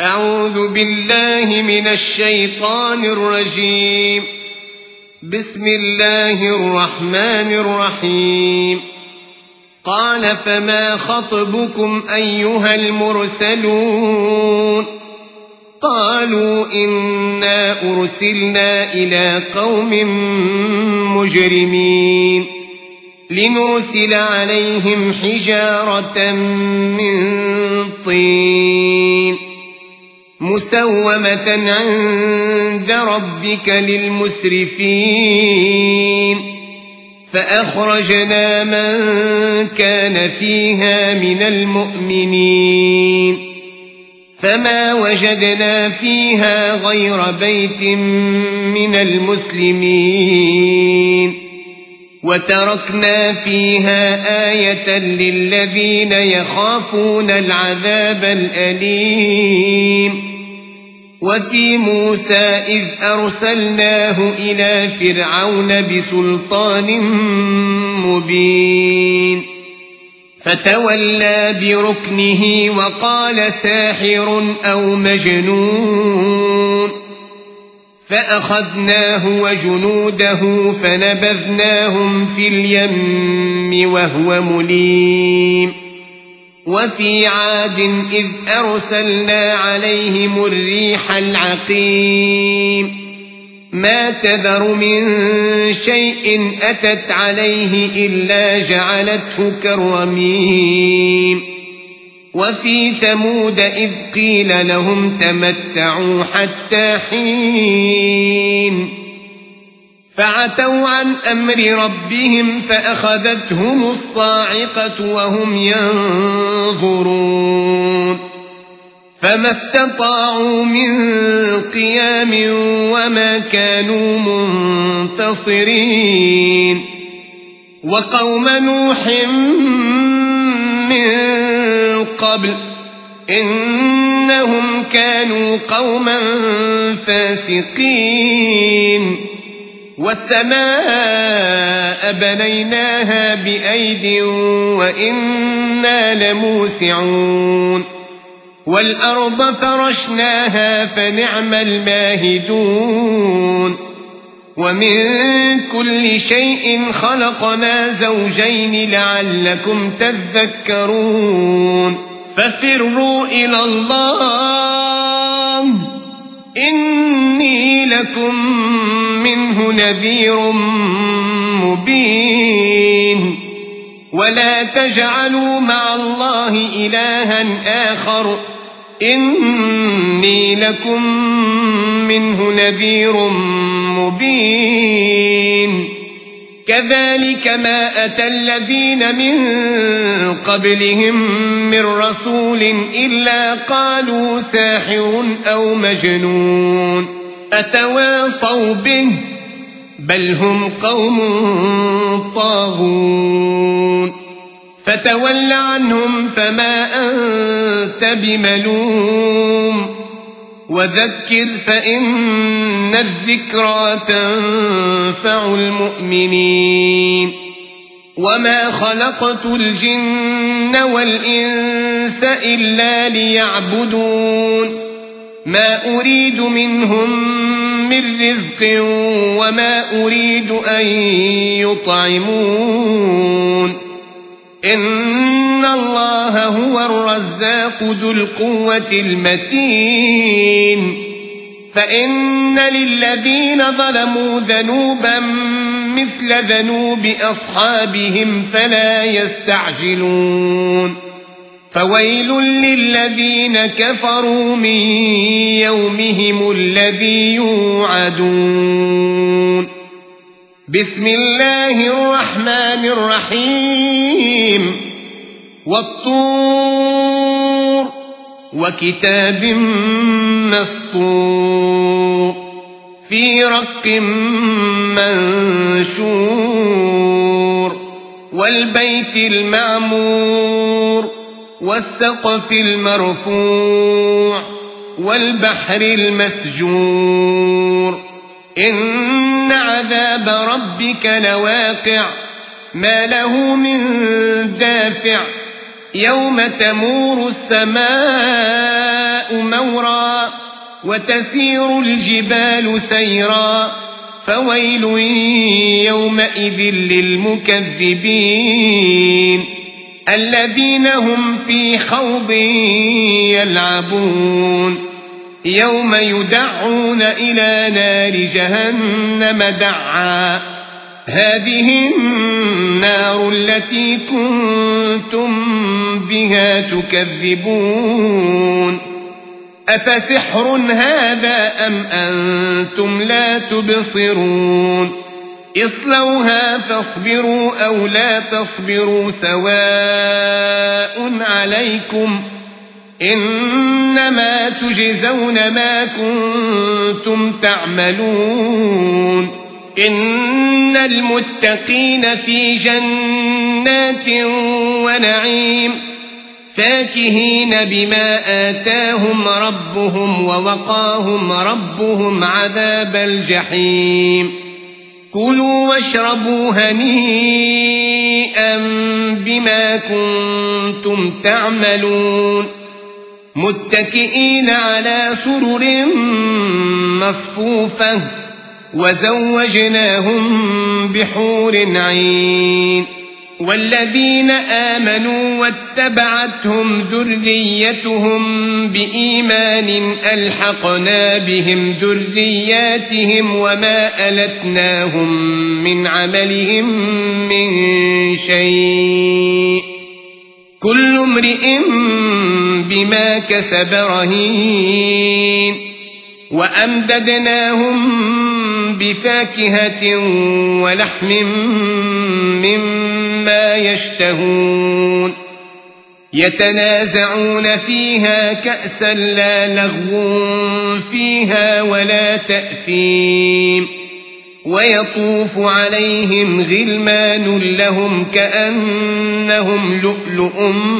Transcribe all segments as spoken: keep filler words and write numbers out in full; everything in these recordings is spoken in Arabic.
أعوذ بالله من الشيطان الرجيم. بسم الله الرحمن الرحيم. قال فما خطبكم أيها المرسلون؟ قالوا إنا أرسلنا إلى قوم مجرمين لنرسل عليهم حجارة من طين مسومة عند ربك للمسرفين فأخرجنا من كان فيها من المؤمنين فما وجدنا فيها غير بيت من المسلمين وتركنا فيها آية للذين يخافون العذاب الأليم. وفي موسى إذ أرسلناه إلى فرعون بسلطان مبين فتولى بركنه وقال ساحر أو مجنون فأخذناه وجنوده فنبذناهم في اليم وهو مليم. وفي عاد إذ أرسلنا عليهم الريح العقيم ما تذر من شيء أتت عليه إلا جعلته كالرميم. وفي ثمود إذ قيل لهم تمتعوا حتى حين فعتوا عن أمر ربهم فأخذتهم الصاعقة وهم ينظرون فما استطاعوا من قيام وما كانوا منتصرين. وقوم نوح من قبل إنهم كانوا قوما فاسقين والسماء بنيناها بأيد وإنا لموسعون والأرض فرشناها فنعم الماهدون. ومن كل شيء خلقنا زوجين لعلكم تذكرون. ففروا إلى الله إني لكم منه نذير مبين. ولا تجعلوا مع الله إلها آخر إني لكم منه نذير مبين. كذلك ما أتى الذين من قبلهم من رسول إلا قالوا ساحر أو مجنون أتواصوا به بل هم قوم طاغون. فتول عنهم فما أنت بملوم وذكر فإن الذكرى تنفع المؤمنين. وما خلقت الجن والإنس إلا ليعبدون ما أريد منهم من رزق وما أريد أن يطعمون إن الله هو الرزاق ذو القوة المتين. فإن للذين ظلموا ذنوبا مثل ذنوب أصحابهم فلا يستعجلون. فويل للذين كفروا من يومهم الذي يوعدون. بسم الله الرحمن الرحيم. والطور وكتاب مسطور في رق منشور والبيت المعمور والسقف المرفوع والبحر المسجور. إن عذاب ربك لواقع ما له من دافع يوم تمور السماء مورا وتسير الجبال سيرا فويل يومئذ للمكذبين الذين هم في خوض يلعبون يوم يدعون إلى نار جهنم دعا هذه النار التي كنتم بها تكذبون أفسحر هذا أم أنتم لا تبصرون اصلوها فاصبروا أو لا تصبروا سواء عليكم إنما تجزون ما كنتم تعملون إن المتقين في جنات ونعيم فاكهين بما آتاهم ربهم ووقاهم ربهم عذاب الجحيم كلوا واشربوا هنيئا بما كنتم تعملون متكئين على سرر مصفوفة وزوجناهم بحور عين والذين آمنوا واتبعتهم ذريتهم بإيمان ألحقنا بهم ذرياتهم وما ألتناهم من عملهم من شيء كل امرئ بما كسب رهين وأمددناهم بفاكهة ولحم مما يشتهون يتنازعون فيها كأسا لا لغو فيها ولا تأثيم ويطوف عليهم غلمان لهم كأنهم لؤلؤ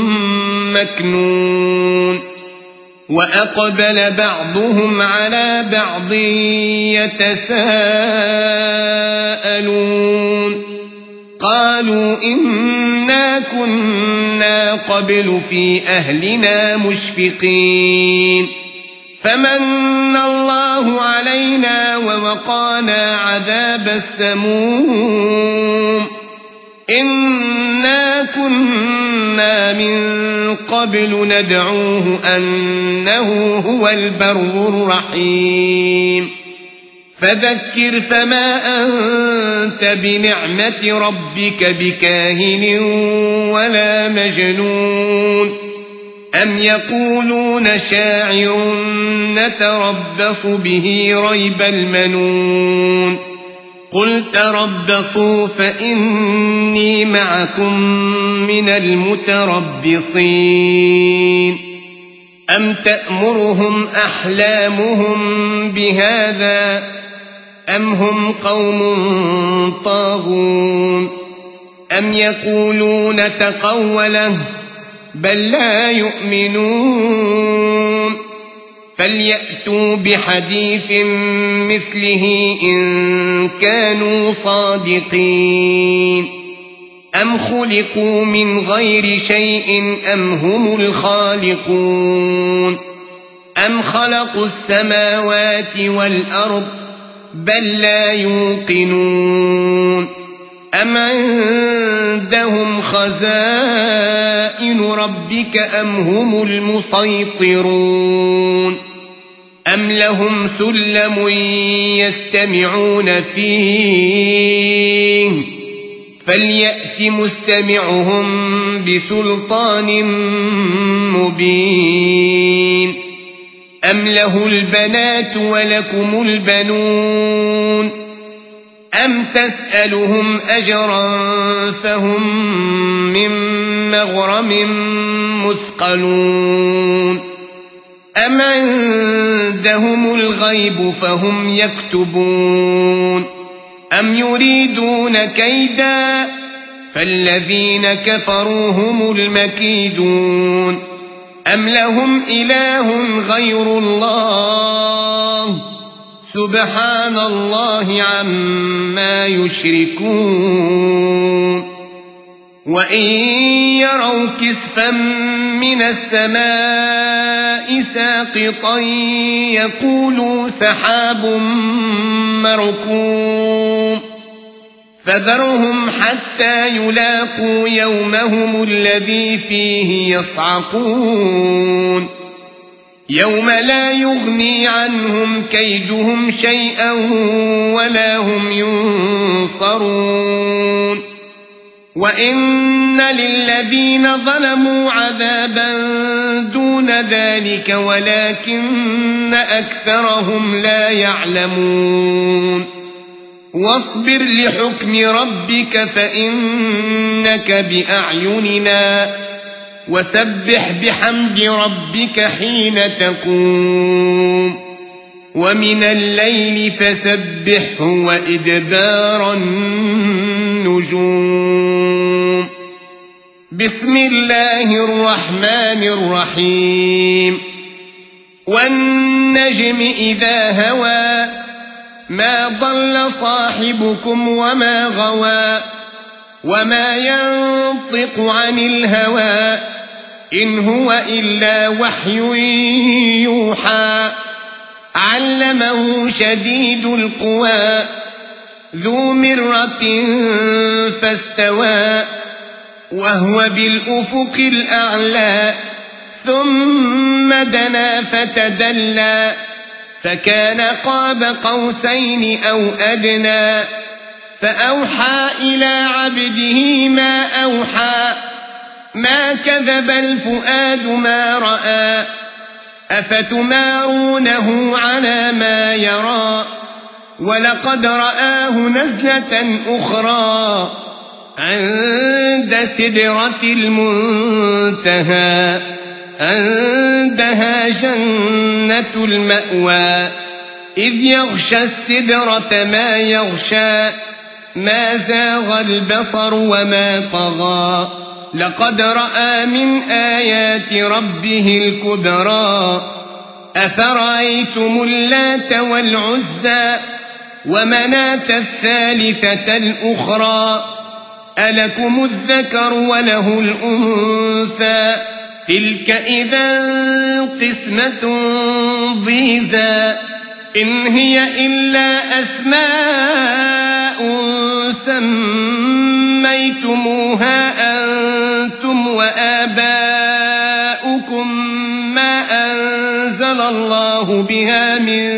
مكنون وأقبل بعضهم على بعض يتساءلون قالوا إنا كنا قبل في أهلنا مشفقين فمن الله علينا ووقانا عذاب السموم إنا كنا من قبل ندعوه أنه هو البر الرحيم فذكر فما أنت بنعمة ربك بكاهن ولا مجنون أم يقولون شاعر نتربص به ريب المنون قل تربصوا فإني معكم من المتربصين أم تأمرهم أحلامهم بهذا أم هم قوم طاغون أم يقولون تقوله بل لا يؤمنون فليأتوا بحديث مثله إن كانوا صادقين أم خلقوا من غير شيء أم هم الخالقون أم خلقوا السماوات والأرض بل لا يوقنون أم عندهم خزائن ربك أم هم المسيطرون أم لهم سلم يستمعون فيه فليأت مستمعهم بسلطان مبين أم له البنات ولكم البنون أم تسألهم أجرا فهم من مغرم مثقلون أم عندهم الغيب فهم يكتبون أم يريدون كيدا فالذين كفروا هم المكيدون أم لهم إله غير الله سبحان الله عما يشركون وإن يروا كسفا من السماء السماء ساقطا يقولوا سحاب مركوم فذرهم حتى يلاقوا يومهم الذي فيه يصعقون يوم لا يغني عنهم كيدهم شيئا ولا هم ينصرون وإن للذين ظلموا عذابا دون ذلك ولكن أكثرهم لا يعلمون واصبر لحكم ربك فإنك بأعيننا وسبح بحمد ربك حين تقوم ومن الليل فسبحه وإدبار النجوم بسم الله الرحمن الرحيم والنجم إذا هوى ما ضل صاحبكم وما غوى وما ينطق عن الهوى إن هو إلا وحي يوحى علمه شديد القوى ذو مرة فاستوى وهو بالأفق الأعلى ثم دنا فتدلى فكان قاب قوسين أو أدنى فأوحى إلى عبده ما أوحى ما كذب الفؤاد ما رأى أفتمارونه على ما يرى ولقد رآه نزلة أخرى عند سدرة المنتهى عندها جنة المأوى إذ يغشى السدرة ما يغشى ما زاغ البصر وما طغى لقد رأى من آيات ربه الكبرى أفرأيتم اللات والعزى ومناة الثالثة الأخرى ألكم الذكر وله الأنثى تلك إذا قسمة ضيزى إن هي إلا أسماء سميتموها أنتم وآباؤكم ما أنزل الله بها من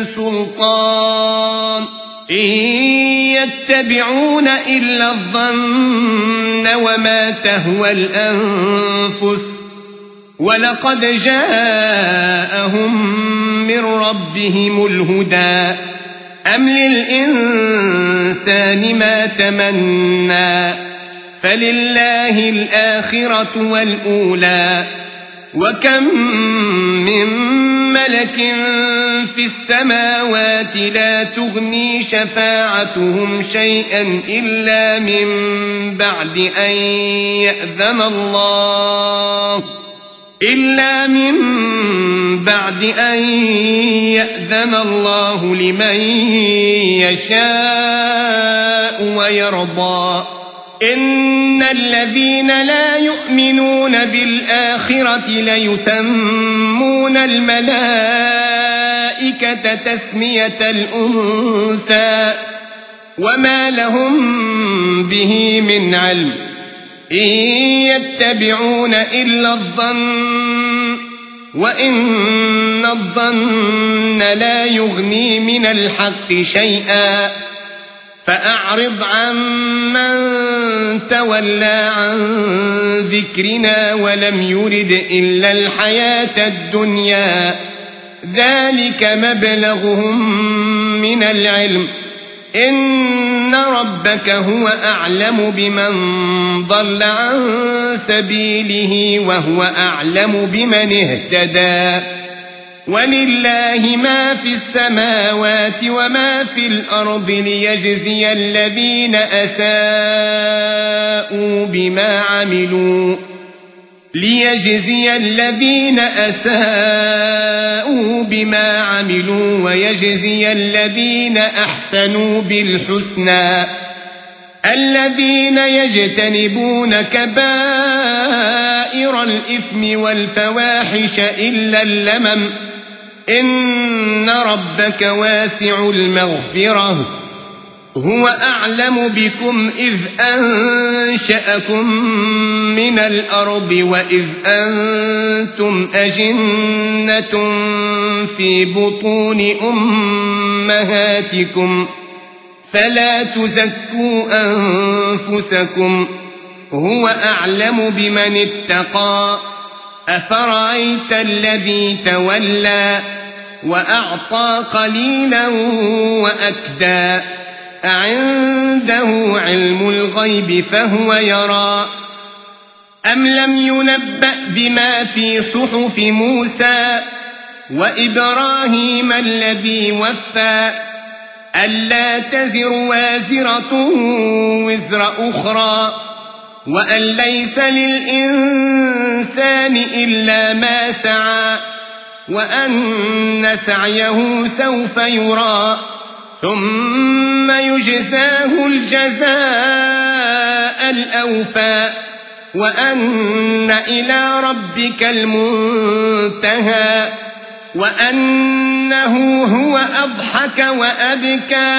سلطان إن يتبعون إلا الظن وما تهوى الأنفس ولقد جاءهم من ربهم الهدى أم للإنسان ما تمنى فلله الآخرة والأولى وكم من ملك في السماوات لا تغني شفاعتهم شيئا إلا من بعد أن يأذن الله إلا من بعد أن يأذن الله لمن يشاء ويرضى إن الذين لا يؤمنون بالآخرة ليسمون الملائكة تسمية الأنثى وما لهم به من علم إن يتبعون إلا الظن وإن الظن لا يغني من الحق شيئا فأعرض عن من تولى عن ذكرنا ولم يرد إلا الحياة الدنيا ذلك مبلغهم من العلم إن ربك هو أعلم بمن ضل عن سبيله وهو أعلم بمن اهتدى ولله ما في السماوات وما في الأرض ليجزي الذين أساءوا بما عملوا ليجزي الذين أساءوا بما عملوا ويجزي الذين أحسنوا بالحسنى الذين يجتنبون كبائر كبائر الإثم والفواحش إلا اللمم إن ربك واسع المغفرة هو أعلم بكم إذ أنشأكم من الأرض وإذ أنتم أجنة في بطون أمهاتكم فلا تزكوا أنفسكم هو أعلم بمن اتقى أفرأيت الذي تولى وأعطى قليلا وأكدى أعنده علم الغيب فهو يرى أم لم ينبأ بما في صحف موسى وإبراهيم الذي وفى ألا تزر وازرة وزر أخرى وأن ليس للإنسان إلا ما سعى وأن سعيه سوف يرى ثم يجزاه الجزاء الأوفى وأن إلى ربك المنتهى وأنه هو أضحك وأبكى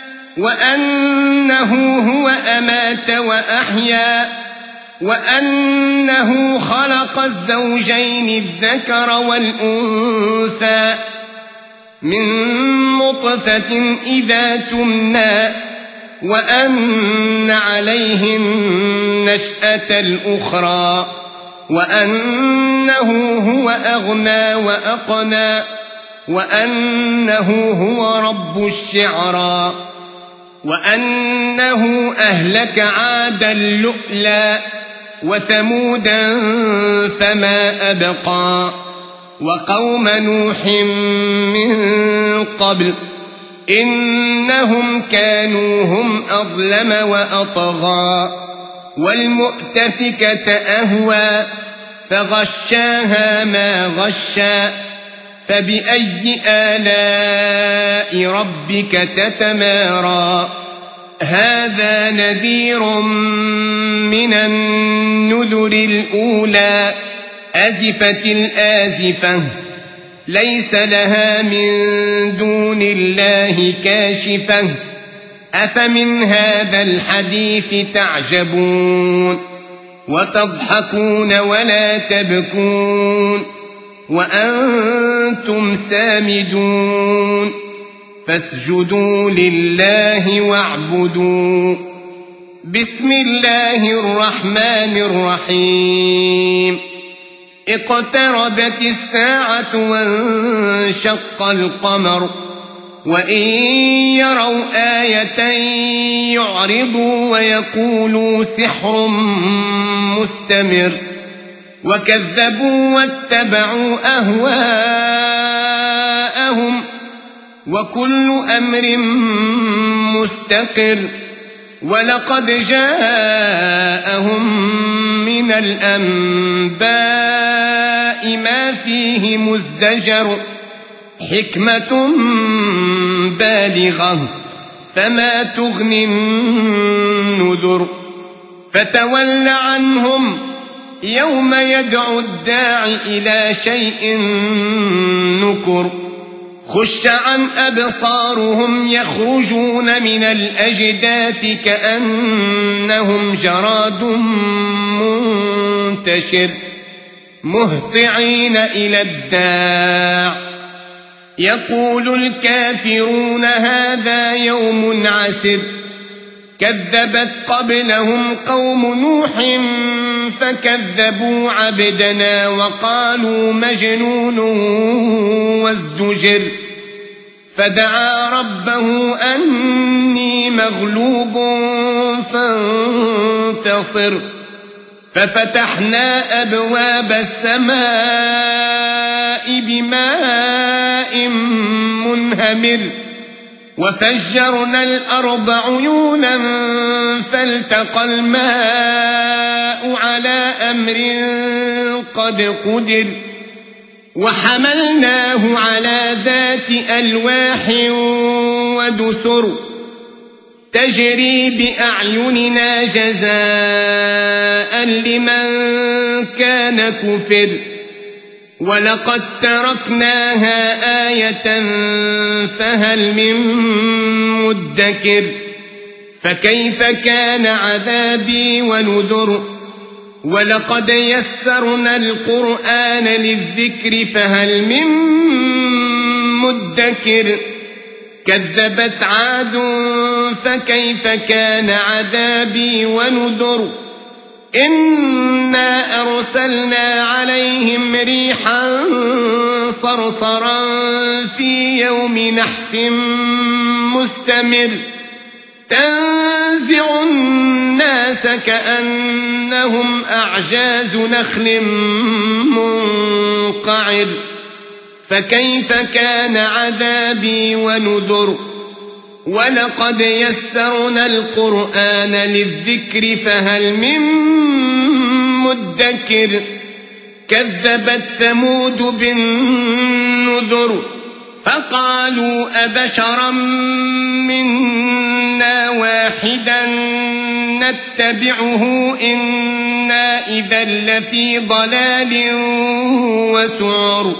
وأنه هو أمات وأحيا وأنه خلق الزوجين الذكر والأنثى من نطفة إذا تمنى وأن عليه النشأة الأخرى وأنه هو أغنى وأقنى وأنه هو رب الشعرى وأنه أهلك عادا اللؤلؤ وثمودا فما أبقى وقوم نوح من قبل إنهم كانوا هم أظلم وأطغى والمؤتفكة أهوى فغشاها ما غشى فبأي آلاء ربك تتمارى هذا نذير من النذر الأولى أزفت الآزفة ليس لها من دون الله كاشفة أفمن هذا الحديث تعجبون وتضحكون ولا تبكون وأنتم سامدون فاسجدوا لله واعبدوا بسم الله الرحمن الرحيم اقتربت الساعة وانشق القمر وإن يروا آية يعرضوا ويقولوا سحر مستمر وكذبوا واتبعوا أهواءهم وكل أمر مستقر ولقد جاءهم من الأنباء ما فيه مزدجر حكمة بالغة فما تغني النذر فتول عنهم يوم يدعو الداع إلى شيء نكر خش عن أبصارهم يخرجون من الأجداث كأنهم جراد منتشر مهطعين إلى الداع يقول الكافرون هذا يوم عسر كذبت قبلهم قوم نوح فكذبوا عبدنا وقالوا مجنون وازدجر فدعا ربه أني مغلوب فانتصر ففتحنا أبواب السماء بماء منهمر وفجرنا الأرض عيونا فالتقى الماء على أمر قد قدر وحملناه على ذات ألواح ودسر تجري بأعيننا جزاء لمن كان كفر ولقد تركناها آية فهل من مدكر فكيف كان عذابي ونذر ولقد يسرنا القرآن للذكر فهل من مدكر كذبت عاد فكيف كان عذابي ونذر إنا أرسلنا عليهم ريحا صرصرا في يوم نحس مستمر تنزع الناس كأنهم أعجاز نخل منقعر فكيف كان عذابي ونذر ولقد يسرنا القرآن للذكر فهل من مدكر كذبت ثمود بالنذر فقالوا أبشرا منا واحدا نتبعه إنا إذا لفي ضلال وسعر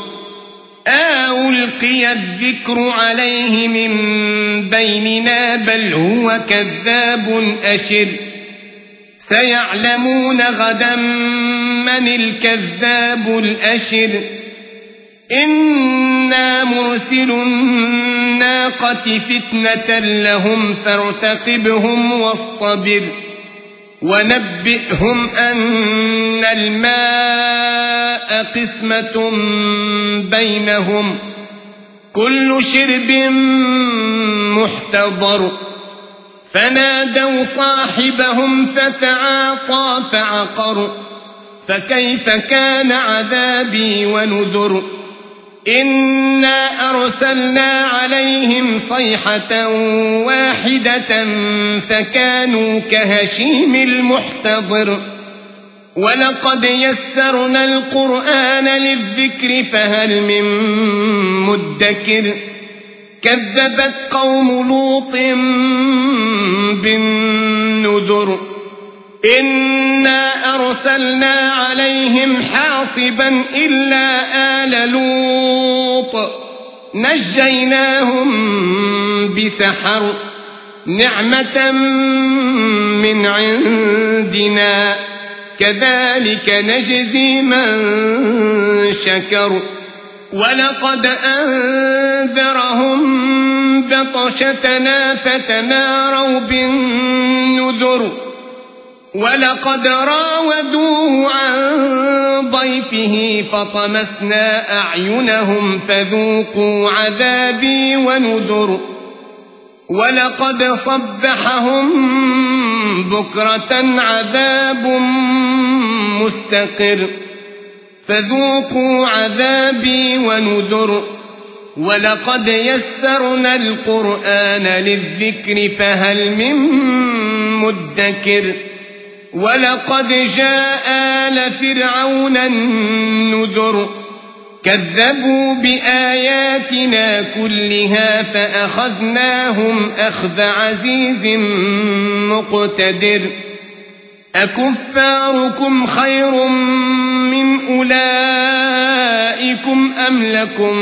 ألقي الذكر عليه من بيننا بل هو كذاب أشر سيعلمون غدا من الكذاب الأشر إنا مرسل الناقة فتنة لهم فارتقبهم واصطبر ونبئهم أن الماء قسمة بينهم كل شرب محتضر فنادوا صاحبهم فتعاطى فعقر فكيف كان عذابي ونذر إنا أرسلنا عليهم صيحة واحدة فكانوا كهشيم المحتضر ولقد يسرنا القرآن للذكر فهل من مدكر كذبت قوم لوط بالنذر إنا أرسلنا عليهم حاصبا إلا آل لوط نجيناهم بسحر نعمة من عندنا كذلك نجزي من شكر ولقد أنذرهم بطشتنا فتماروا بالنذر ولقد راودوه عن ضيفه فطمسنا أعينهم فذوقوا عذابي ونذر ولقد صبحهم بكرة عذاب مستقر فذوقوا عذابي ونذر ولقد يسرنا القرآن للذكر فهل من مدكر ولقد جاء آل فرعون النذر كذبوا بآياتنا كلها فأخذناهم أخذ عزيز مقتدر أكفاركم خير من أولئكم أم لكم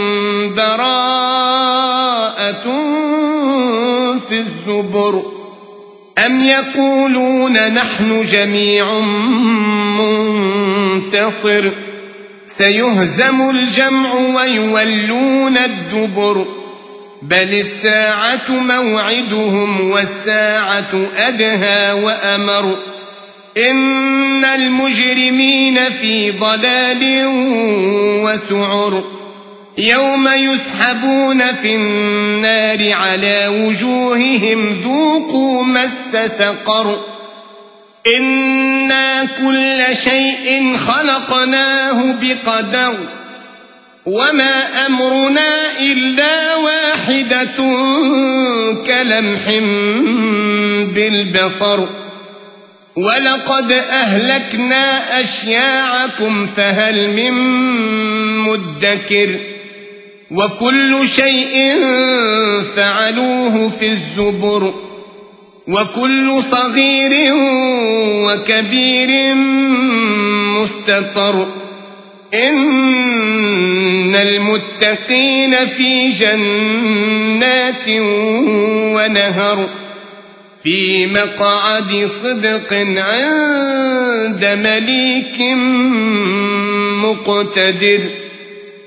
براءة في الزبر أم يقولون نحن جميع منتصر سيهزم الجمع ويولون الدبر بل الساعة موعدهم والساعة أدهى وأمر إن المجرمين في ضلال وسعر يوم يسحبون في النار على وجوههم ذوقوا مس سقر إنا كل شيء خلقناه بقدر وما أمرنا إلا واحدة كلمح بالبصر ولقد أهلكنا أشياعكم فهل من مدكر وكل شيء فعلوه في الزبر وكل صغير وكبير مستطر إن المتقين في جنات ونهر في مقعد صدق عند مليك مقتدر.